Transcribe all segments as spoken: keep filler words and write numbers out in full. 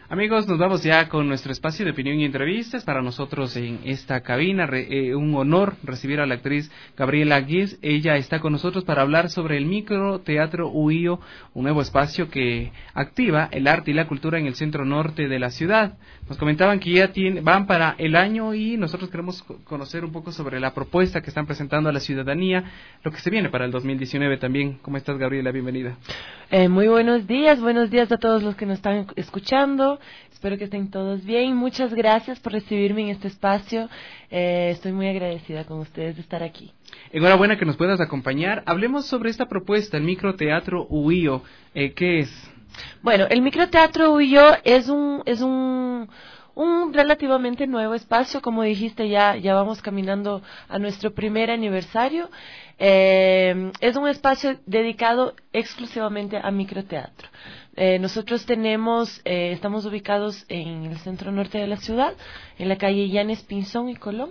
Amigos, nos vamos ya con nuestro espacio de opinión y entrevistas. Para nosotros en esta cabina, re, eh, un honor recibir a la actriz Gabriela Guiz. Ella está con nosotros para hablar sobre el Microteatro Uío, un nuevo espacio que activa el arte y la cultura en el centro norte de la ciudad. Nos comentaban que ya tiene, van para el año y nosotros queremos conocer un poco sobre la propuesta que están presentando a la ciudadanía, lo que se viene para el dos mil diecinueve también. ¿Cómo estás, Gabriela? Bienvenida. Eh, muy buenos días, buenos días a todos los que nos están escuchando. Espero que estén todos bien. Muchas gracias por recibirme en este espacio. Eh, estoy muy agradecida con ustedes de estar aquí. Enhorabuena que nos puedas acompañar. Hablemos sobre esta propuesta, el Microteatro Uío. Eh, ¿Qué es? Bueno, el Microteatro Uío es un es un un relativamente nuevo espacio. Como dijiste, ya ya vamos caminando a nuestro primer aniversario. Eh, es un espacio dedicado exclusivamente a microteatro. Eh, nosotros tenemos, eh, estamos ubicados en el centro norte de la ciudad, en la calle Llanes Pinzón y Colón.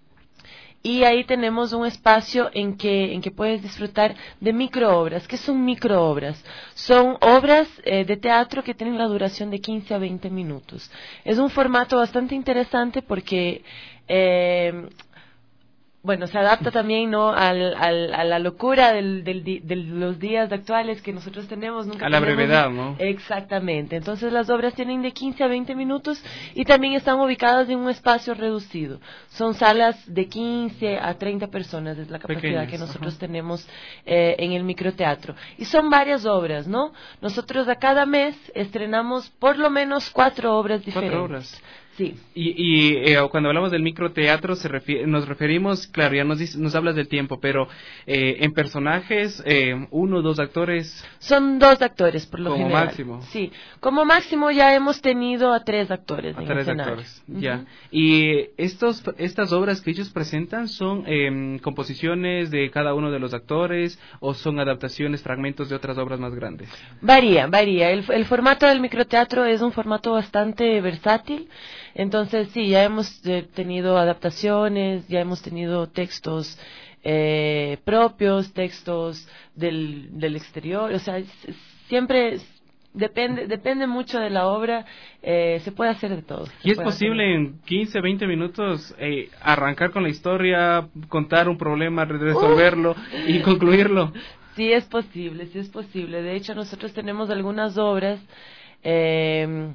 Y ahí tenemos un espacio en que en que puedes disfrutar de microobras. ¿Qué son microobras? Son obras eh, de teatro que tienen la duración de quince a veinte minutos. Es un formato bastante interesante porque eh, bueno, se adapta también, ¿no?, al, al, a la locura del, del, de los días actuales que nosotros tenemos. Nunca a la tenemos... brevedad, ¿no? Exactamente. Entonces las obras tienen de quince a veinte minutos y también están ubicadas en un espacio reducido. Son salas de quince a treinta personas, es la capacidad Pequeñas, que nosotros ajá. tenemos eh, en el microteatro. Y son varias obras, ¿no? Nosotros a cada mes estrenamos por lo menos cuatro obras diferentes. Cuatro obras. Sí. Y, y eh, cuando hablamos del microteatro se refiere, nos referimos, claro, ya nos, dice, nos hablas del tiempo, pero eh, en personajes, eh, uno o dos actores. Son dos actores, por lo como general. Como máximo. Sí, como máximo ya hemos tenido a tres actores a en tres escenario. actores, uh-huh. ya. Y estos, estas obras que ellos presentan son eh, composiciones de cada uno de los actores o son adaptaciones, fragmentos de otras obras más grandes. Varía, varía. El, el formato del microteatro es un formato bastante versátil. Entonces, sí, ya hemos eh, tenido adaptaciones, ya hemos tenido textos eh, propios, textos del, del exterior, o sea, es, es, siempre depende depende mucho de la obra, eh, se puede hacer de todo. ¿Y es posible en quince, veinte minutos eh, arrancar con la historia, contar un problema, resolverlo uh. y concluirlo? Sí es posible, sí es posible. De hecho, nosotros tenemos algunas obras eh,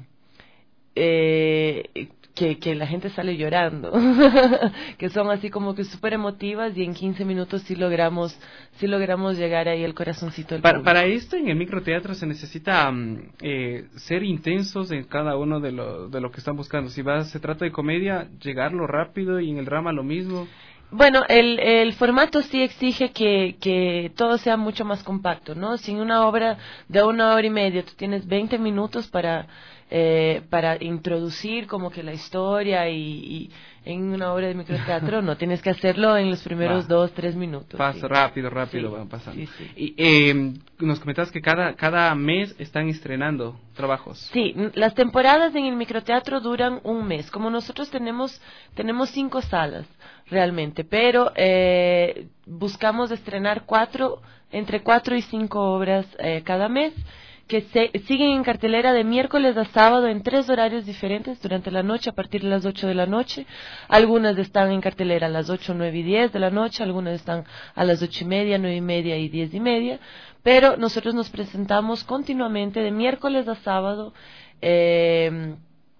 Eh, que, que la gente sale llorando, que son así como que súper emotivas y en quince minutos sí logramos sí logramos llegar ahí al corazoncito del para, público. Para esto en el microteatro se necesita um, eh, ser intensos en cada uno de lo, de lo que están buscando. Si va, se trata de comedia, llegarlo rápido, y en el drama lo mismo. Bueno, el, el formato sí exige que, que todo sea mucho más compacto, ¿no? Si en una obra de una hora y media tú tienes veinte minutos para eh, para introducir como que la historia y, y en una obra de microteatro, no, tienes que hacerlo en los primeros Va. dos, tres minutos. Pasa sí. rápido, rápido, sí, van pasando. Sí, sí. Y eh, nos comentabas que cada, cada mes están estrenando trabajos. Sí, las temporadas en el microteatro duran un mes. Como nosotros tenemos, tenemos cinco salas realmente, pero eh, buscamos estrenar cuatro, entre cuatro y cinco obras eh, cada mes, que se, siguen en cartelera de miércoles a sábado en tres horarios diferentes durante la noche a partir de las ocho de la noche. Algunas están en cartelera a las ocho, nueve y diez de la noche, algunas están a las ocho y media, nueve y media y diez y media, pero nosotros nos presentamos continuamente de miércoles a sábado eh,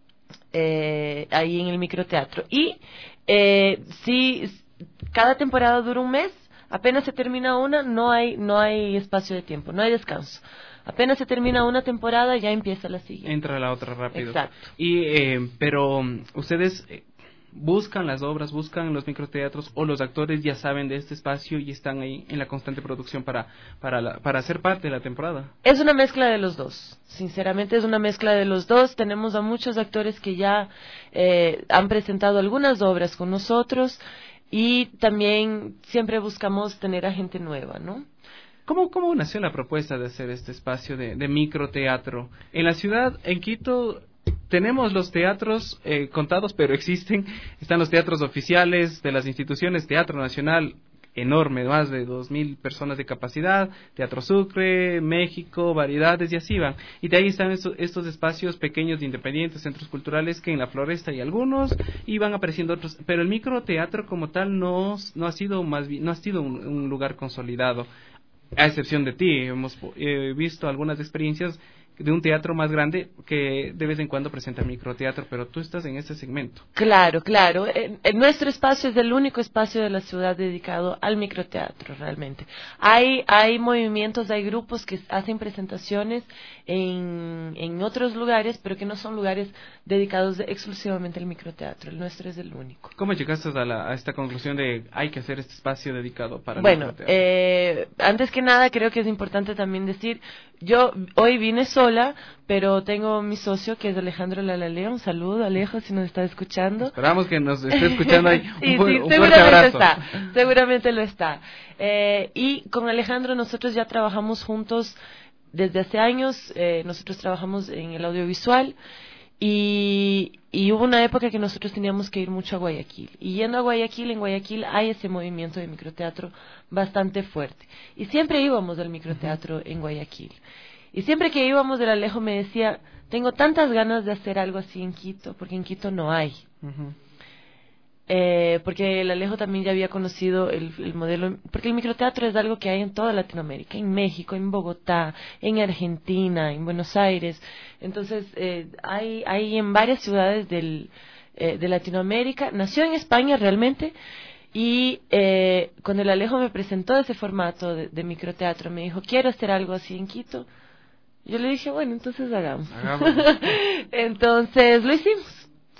eh, ahí en el microteatro. Y eh, si cada temporada dura un mes, apenas se termina una, no hay, no hay espacio de tiempo, no hay descanso. Apenas se termina una temporada, ya empieza la siguiente. Entra la otra rápido. Exacto. Y, eh, pero ustedes buscan las obras, buscan los microteatros, o los actores ya saben de este espacio y están ahí en la constante producción para para la, para ser parte de la temporada. Es una mezcla de los dos. Sinceramente es una mezcla de los dos. Tenemos a muchos actores que ya eh, han presentado algunas obras con nosotros y también siempre buscamos tener a gente nueva, ¿no? ¿Cómo, ¿Cómo nació la propuesta de hacer este espacio de, de microteatro? En la ciudad, en Quito, tenemos los teatros eh, contados, pero existen. Están los teatros oficiales de las instituciones, Teatro Nacional, enorme, más de dos mil personas de capacidad, Teatro Sucre, México, variedades y así van. Y de ahí están estos, estos espacios pequeños de independientes, centros culturales, que en la Floresta hay algunos y van apareciendo otros, pero el microteatro como tal no, no ha sido más bien, no ha sido un, un lugar consolidado, a excepción de ti. Hemos eh, visto algunas experiencias de un teatro más grande que de vez en cuando presenta microteatro, pero tú estás en ese segmento. Claro, claro. En, en nuestro espacio es el único espacio de la ciudad dedicado al microteatro, realmente. Hay, hay movimientos, hay grupos que hacen presentaciones en, en otros lugares, pero que no son lugares dedicados exclusivamente al microteatro. El nuestro es el único. ¿Cómo llegaste a, la, a esta conclusión de hay que hacer este espacio dedicado para el bueno, microteatro? Eh, antes que nada, creo que es importante también decir, yo hoy vine sola, pero tengo mi socio que es Alejandro Lalalea. Un saludo, Alejo, si nos está escuchando. Esperamos que nos esté escuchando ahí. sí, un, sí, un seguramente abrazo. está, seguramente lo está. Eh, y con Alejandro nosotros ya trabajamos juntos desde hace años. Eh, nosotros trabajamos en el audiovisual. Y, y hubo una época que nosotros teníamos que ir mucho a Guayaquil. Y yendo a Guayaquil, en Guayaquil hay ese movimiento de microteatro bastante fuerte. Y siempre íbamos al microteatro en Guayaquil. Y siempre que íbamos, el Alejo me decía, tengo tantas ganas de hacer algo así en Quito, porque en Quito no hay. Uh-huh. Eh, porque el Alejo también ya había conocido el, el modelo, porque el microteatro es algo que hay en toda Latinoamérica, en México, en Bogotá, en Argentina, en Buenos Aires. Entonces, eh, hay, hay en varias ciudades del, eh, de Latinoamérica. Nació en España realmente, y eh, cuando el Alejo me presentó ese formato de, de microteatro, me dijo, quiero hacer algo así en Quito. Yo le dije, bueno, entonces hagamos. hagamos. Entonces lo hicimos.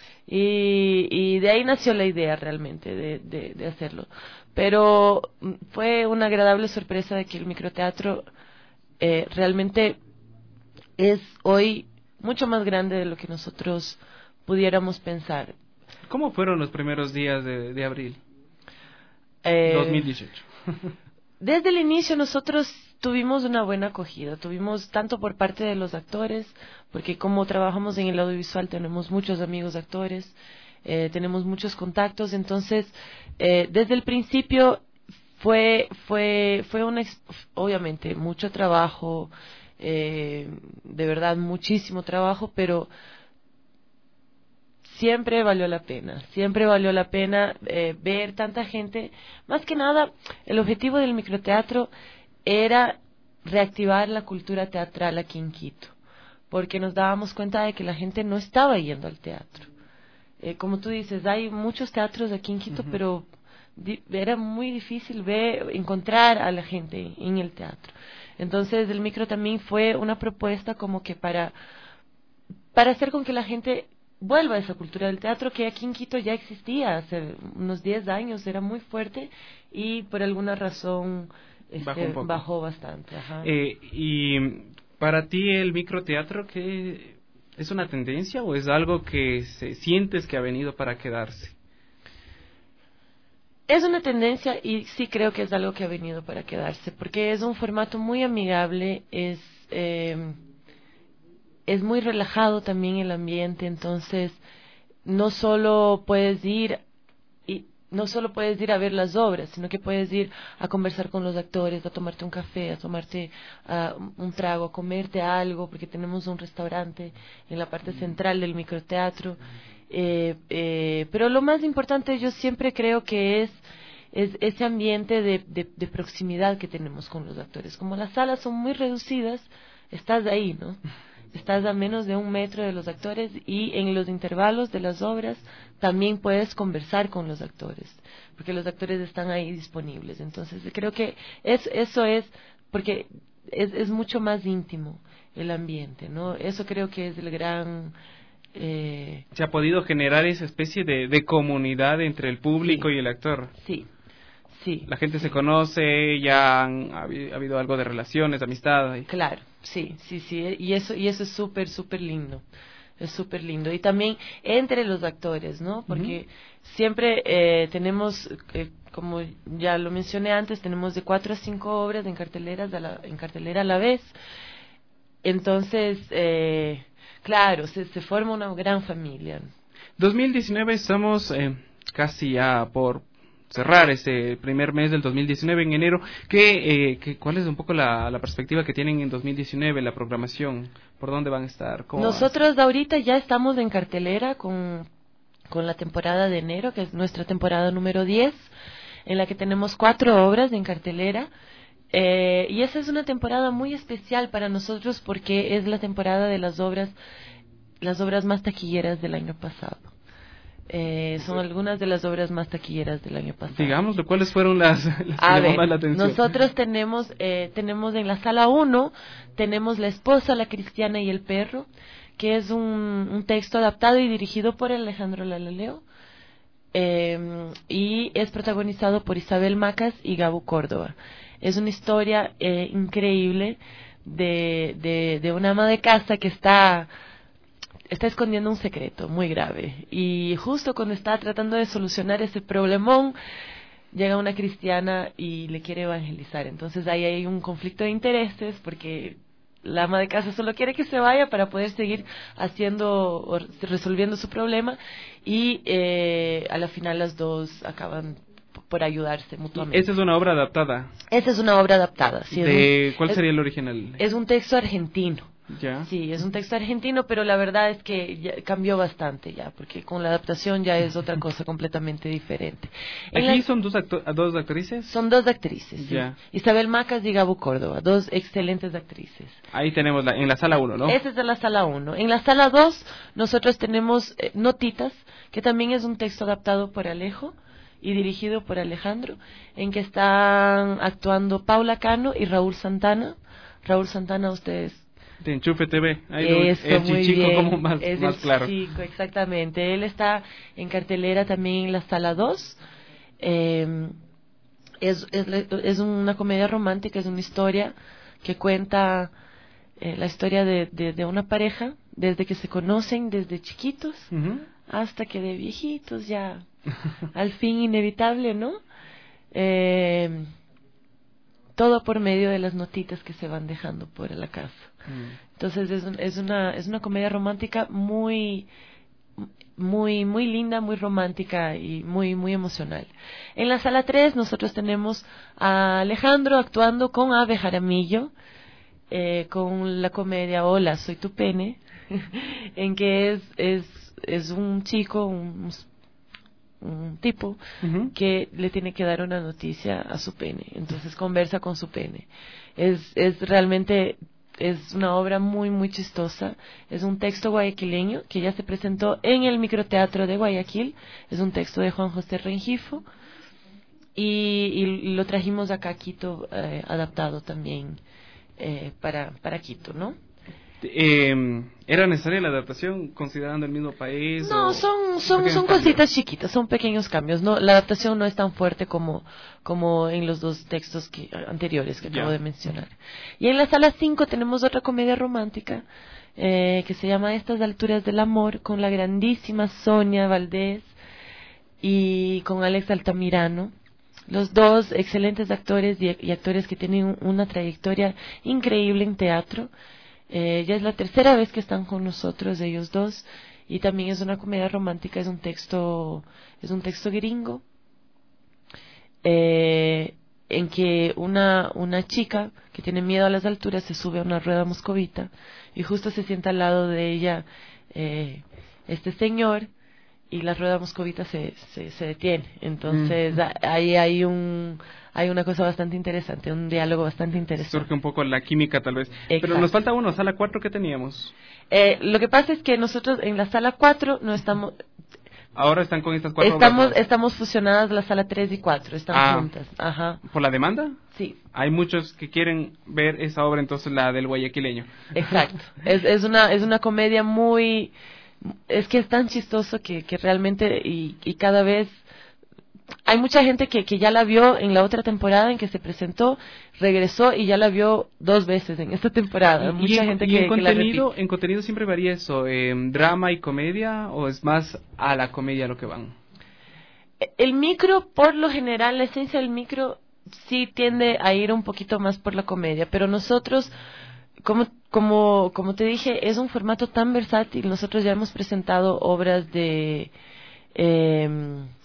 Y, y de ahí nació la idea realmente de, de, de hacerlo. Pero fue una agradable sorpresa de que el microteatro eh, realmente es hoy mucho más grande de lo que nosotros pudiéramos pensar. ¿Cómo fueron los primeros días de, de abril? Eh, dos mil dieciocho. Desde el inicio nosotros tuvimos una buena acogida, tuvimos tanto por parte de los actores, porque como trabajamos en el audiovisual tenemos muchos amigos actores, eh, tenemos muchos contactos, entonces eh, desde el principio fue fue fue una obviamente mucho trabajo, eh, de verdad muchísimo trabajo, pero siempre valió la pena, siempre valió la pena eh, ver tanta gente. Más que nada, el objetivo del microteatro era reactivar la cultura teatral aquí en Quito, porque nos dábamos cuenta de que la gente no estaba yendo al teatro. Eh, como tú dices, hay muchos teatros aquí en Quito, uh-huh. pero di- era muy difícil ver, encontrar a la gente en el teatro. Entonces el micro también fue una propuesta como que para, para hacer con que la gente vuelva a esa cultura del teatro que aquí en Quito ya existía hace unos diez años, era muy fuerte y por alguna razón este, bajó, un poco. bajó bastante. Ajá. Eh, y para ti el microteatro, ¿qué es una tendencia o es algo que se, sientes que ha venido para quedarse? Es una tendencia y sí creo que es algo que ha venido para quedarse, porque es un formato muy amigable, es eh, es muy relajado también el ambiente, entonces no solo puedes ir y no solo puedes ir a ver las obras, sino que puedes ir a conversar con los actores, a tomarte un café, a tomarte uh, un trago, a comerte algo, porque tenemos un restaurante en la parte central del microteatro. Eh, eh, pero lo más importante yo siempre creo que es, es ese ambiente de, de, de proximidad que tenemos con los actores. Como las salas son muy reducidas, estás ahí, ¿no? Estás a menos de un metro de los actores y en los intervalos de las obras también puedes conversar con los actores, porque los actores están ahí disponibles. Entonces creo que es, eso es, porque es, es mucho más íntimo el ambiente, ¿no? Eso creo que es el gran... Eh... ¿Se ha podido generar esa especie de, de comunidad entre el público sí, y el actor? Sí, sí. La gente se conoce, ya han, ha habido algo de relaciones, de amistad. Y... Claro, sí, sí, sí. Y eso, y eso es súper, súper lindo. Es súper lindo. Y también entre los actores, ¿no? Porque uh-huh. siempre eh, tenemos, eh, como ya lo mencioné antes, tenemos de cuatro a cinco obras en, carteleras a la, en cartelera a la vez. Entonces... Eh, Claro, se, se forma una gran familia. dos mil diecinueve estamos eh, casi ya por cerrar este primer mes del dos mil diecinueve en enero. ¿Qué, eh, qué, ¿Cuál es un poco la, la perspectiva que tienen en dos mil diecinueve, la programación? ¿Por dónde van a estar? ¿Cómo Nosotros ahorita ya estamos en cartelera con, con la temporada de enero, que es nuestra temporada número diez, en la que tenemos cuatro obras en cartelera. Eh, y esa es una temporada muy especial para nosotros porque es la temporada de las obras, las obras más taquilleras del año pasado. Eh, son algunas de las obras más taquilleras del año pasado. Digamos, ¿cuáles fueron las, las A que ver, llamó más la atención? Nosotros tenemos, eh, tenemos en la sala uno, tenemos La esposa, la cristiana y el perro, que es un, un texto adaptado y dirigido por Alejandro Laloleo, eh, y es protagonizado por Isabel Macas y Gabo Córdoba. Es una historia eh, increíble de, de, de una ama de casa que está, está escondiendo un secreto muy grave. Y justo cuando está tratando de solucionar ese problemón, llega una cristiana y le quiere evangelizar. Entonces ahí hay un conflicto de intereses porque la ama de casa solo quiere que se vaya para poder seguir haciendo o resolviendo su problema. Y eh, a la final las dos acaban por ayudarse mutuamente. ¿Esa es una obra adaptada? Esa es una obra adaptada. Sí, ¿De es un, cuál es, sería el original? Es un texto argentino. Ya. Sí, es un texto argentino, pero la verdad es que ya cambió bastante ya, porque con la adaptación ya es otra cosa completamente diferente. ¿Aquí la, son dos, acto dos actrices? Son dos actrices, ya. Sí. Isabel Macas y Gabo Córdoba, dos excelentes actrices. Ahí tenemos la, en la sala uno, ¿no? Esa es de la sala uno. En la sala dos nosotros tenemos eh, Notitas, que también es un texto adaptado por Alejo y dirigido por Alejandro, en que están actuando Paula Cano y Raúl Santana. Raúl Santana, ustedes... De Enchufe T V. Ahí Eso, el muy chichico bien. como más, es más el claro. Chico, exactamente. Él está en cartelera también en la sala dos. Eh, es, es, es una comedia romántica, es una historia que cuenta eh, la historia de, de, de una pareja desde que se conocen, desde chiquitos, uh-huh. hasta que de viejitos ya, al fin inevitable, ¿no? Eh, todo por medio de las notitas que se van dejando por la casa. Mm. Entonces es, un, es una es una comedia romántica muy muy muy linda, muy romántica y muy muy emocional. En la sala tres nosotros tenemos a Alejandro actuando con Ave Jaramillo, eh, con la comedia Hola, soy tu pene, en que es es es un chico, un un tipo uh-huh. que le tiene que dar una noticia a su pene, entonces conversa con su pene. Es es realmente es una obra muy muy chistosa. Es un texto guayaquileño que ya se presentó en el microteatro de Guayaquil. Es un texto de Juan José Rengifo y, y lo trajimos acá a Quito eh, adaptado también eh, para para Quito, ¿no? Eh, ¿Era necesaria la adaptación considerando el mismo país? No, o son son son cositas chiquitas, son pequeños cambios. No, la adaptación no es tan fuerte como como en los dos textos que, anteriores que acabo yeah. de mencionar. Y en la sala cinco tenemos otra comedia romántica eh, que se llama Estas alturas del amor, con la grandísima Sonia Valdés y con Alex Altamirano. Los dos excelentes actores y, y actores que tienen una trayectoria increíble en teatro. Eh, ya es la tercera vez que están con nosotros ellos dos, y también es una comedia romántica, es un texto es un texto gringo eh, en que una una chica que tiene miedo a las alturas se sube a una rueda moscovita y justo se sienta al lado de ella eh, este señor, y la rueda moscovita se se, se detiene. Entonces mm. ahí hay un hay una cosa bastante interesante, un diálogo bastante interesante. Surge un poco la química tal vez. Exacto. Pero nos falta uno, sala cuatro, ¿qué teníamos? Eh, lo que pasa es que nosotros en la sala cuatro no estamos... Ahora están con estas cuatro estamos obras. Estamos fusionadas la sala tres y cuatro, están ah, juntas. Ajá. ¿Por la demanda? Sí. Hay muchos que quieren ver esa obra, entonces la del guayaquileño. Exacto. es, es, una, es una comedia muy... Es que es tan chistoso que, que realmente y, y cada vez hay mucha gente que, que ya la vio en la otra temporada en que se presentó, regresó y ya la vio dos veces en esta temporada. Y, mucha y en, gente y que, en que la contenido, repite. ¿En contenido siempre varía eso? Eh, ¿Drama y comedia o es más a la comedia lo que van? El micro, por lo general, la esencia del micro sí tiende a ir un poquito más por la comedia, pero nosotros... Como, como, como te dije, es un formato tan versátil. Nosotros ya hemos presentado obras de eh,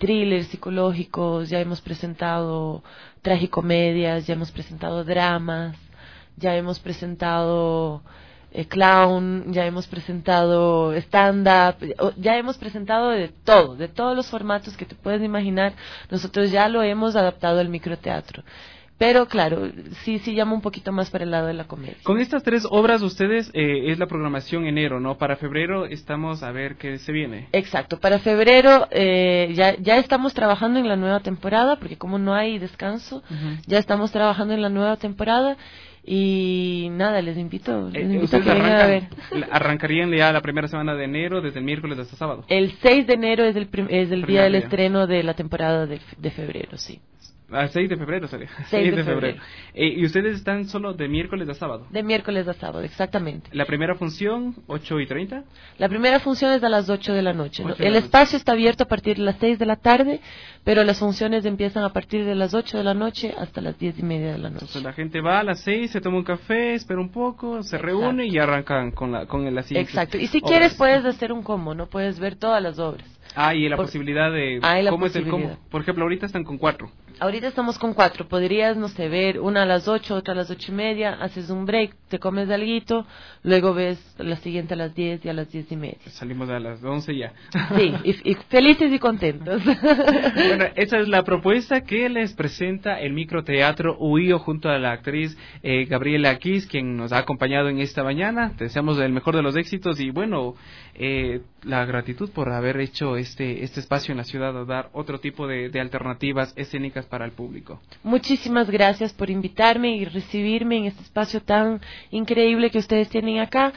thrillers psicológicos, ya hemos presentado tragicomedias, ya hemos presentado dramas, ya hemos presentado eh, clown, ya hemos presentado stand-up, ya hemos presentado de todo, de todos los formatos que te puedes imaginar, nosotros ya lo hemos adaptado al microteatro. Pero claro, sí, sí llama un poquito más para el lado de la comedia. Con estas tres obras ustedes, eh, es la programación enero, ¿no? Para febrero estamos a ver qué se viene. Exacto, para febrero eh, ya, ya estamos trabajando en la nueva temporada, porque como no hay descanso, uh-huh. ya estamos trabajando en la nueva temporada. Y nada, les invito, les invito eh, a que vengan a ver. ¿Arrancarían ya la primera semana de enero, desde el miércoles hasta sábado? El seis de enero es el, prim- es el día del día. estreno de la temporada de, de febrero, sí. Ah, seis de febrero sería. seis de febrero. Eh, ¿Y ustedes están solo de miércoles a sábado? De miércoles a sábado, exactamente. ¿La primera función, ocho y treinta? La primera función es a las ocho de la noche. ¿no? de El la espacio noche. está abierto a partir de las seis de la tarde, pero las funciones empiezan a partir de las ocho de la noche hasta las diez y media de la noche. Entonces la gente va a las seis, se toma un café, espera un poco, se Exacto. reúne y arrancan con la, con la siguiente. Exacto. Y si obras. quieres puedes hacer un combo, ¿no? Puedes ver todas las obras. Ah, y la Por... posibilidad de... Ah, la ¿Cómo posibilidad. es el combo? Por ejemplo, ahorita están con cuatro. Ahorita estamos con cuatro. Podrías, no sé, ver una a las ocho, otra a las ocho y media, haces un break, te comes alguito, luego ves la siguiente a las diez y a las diez y media. Salimos a las once ya. Sí, y, y felices y contentos. Bueno, esa es la propuesta que les presenta el microteatro Huío junto a la actriz eh, Gabriela Guis, quien nos ha acompañado en esta mañana. Te deseamos el mejor de los éxitos y bueno, eh, la gratitud por haber hecho este este espacio en la ciudad, a dar otro tipo de, de alternativas escénicas para el público. Muchísimas gracias por invitarme y recibirme en este espacio tan increíble que ustedes tienen acá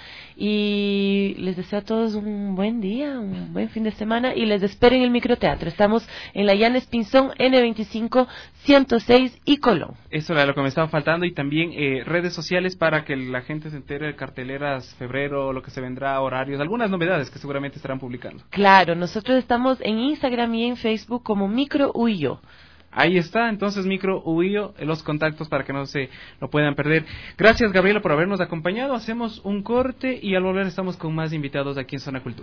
y les deseo a todos un buen día, un buen fin de semana y les espero en el microteatro. Estamos en la Llanes Pinzón N veinticinco, ciento seis y Colón. Eso era lo que me estaba faltando y también eh, redes sociales para que la gente se entere de carteleras, febrero, lo que se vendrá, horarios, algunas novedades que seguramente estarán publicando. Claro, nosotros estamos en Instagram y en Facebook como Micro Huío. Ahí está, entonces Micro Huío, los contactos para que no se lo puedan perder. Gracias, Gabriela, por habernos acompañado. Hacemos un corte y al volver estamos con más invitados aquí en Zona Cultura.